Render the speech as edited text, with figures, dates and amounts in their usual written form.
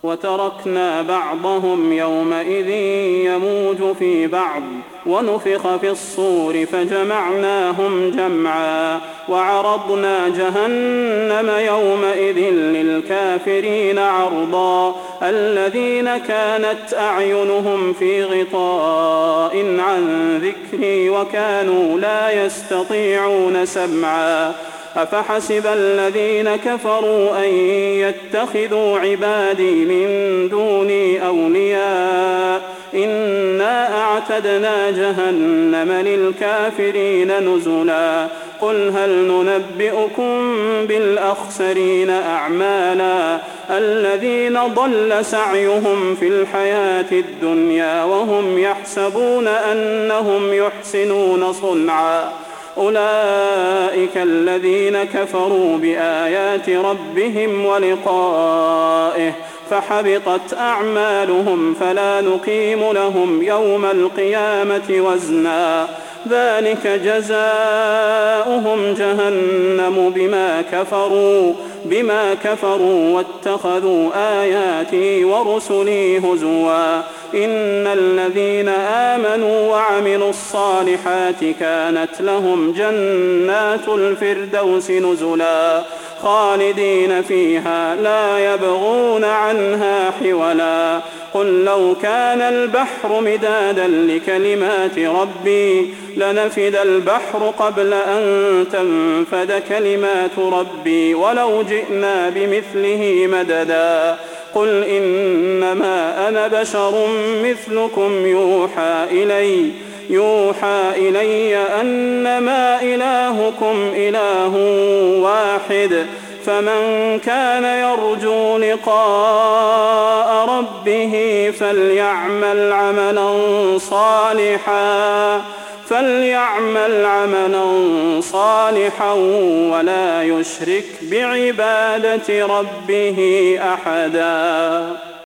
وتركنا بعضهم يومئذ يموج في بعض ونفخ في الصور فجمعناهم جمعا وعرضنا جهنم يومئذ للكافرين عرضا الذين كانت أعينهم في غطاء عن ذكري وكانوا لا يستطيعون سمعا أفحسب الذين كفروا أن يتخذوا عبادي من دوني أولياء إنا أعتدنا جهنم للكافرين نزلا قل هل ننبئكم بالأخسرين أعمالا الذين ضل سعيهم في الحياة الدنيا وهم يحسبون أنهم يحسنون صنعا أولئك الذين كفروا بآيات ربهم ولقائه فحبطت أعمالهم فلا نقيم لهم يوم القيامة وزنا ذلك جزاؤهم جهنم بما كفروا واتخذوا آياتي ورسلي هزوا إن الذين آمنوا وعملوا الصالحات كانت لهم جنات الفردوس نزلا خالدين فيها لا يبغون عنها حولا قل لو كان البحر مدادا لكلمات ربي لنفد البحر قبل أن تنفد كلمات ربي ولو جئنا بمثله مددا قل إنما أنا بشر مثلكم يوحى إلي أنما إلهكم إله واحد فمن كان يرجو لقاء ربه فليعمل عملا صالحا ولا يشرك بعبادة ربه أحدا.